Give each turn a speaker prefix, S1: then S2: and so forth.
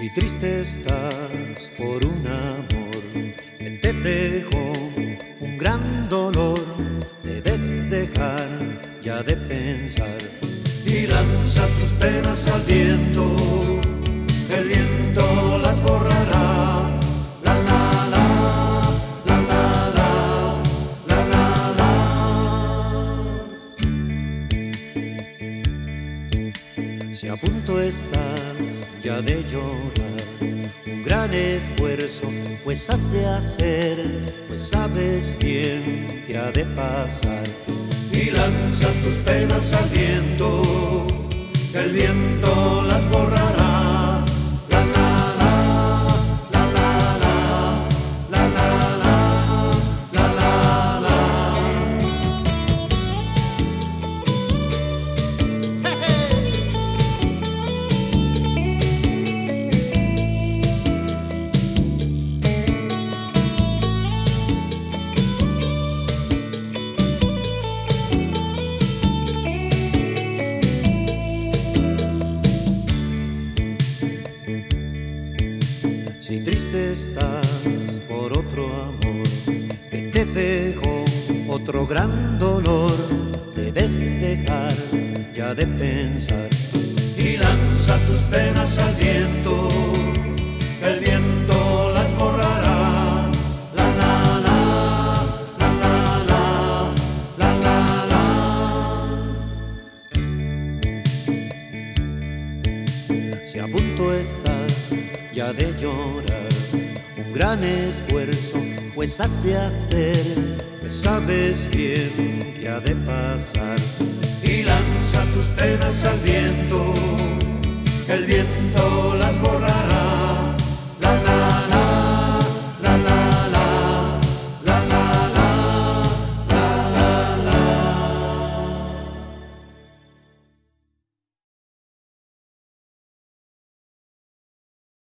S1: triste estás por un amor que te dejó un gran dolor, debes dejar ya de pensar y lanza tus penas al viento, el viento las borrará. La la la, la la la, la la la. Si a punto estás ya de llorar, un gran esfuerzo pues has de hacer, pues sabes bien que ha de pasar. Y lanza tus penas al viento, el viento las borrará. La la la, la la la, la la la, la la la. Si triste estás por otro amor que te dejó otro gran dolor, debes dejar ya de pensar y lanza tus penas al viento, el viento las borrará. La la la, la la la, la la la. Si a punto estás ya de llorar, un gran esfuerzo pues has de hacer, pues sabes bien que ha de pasar. Y lanza tus penas al viento, el viento las borrará.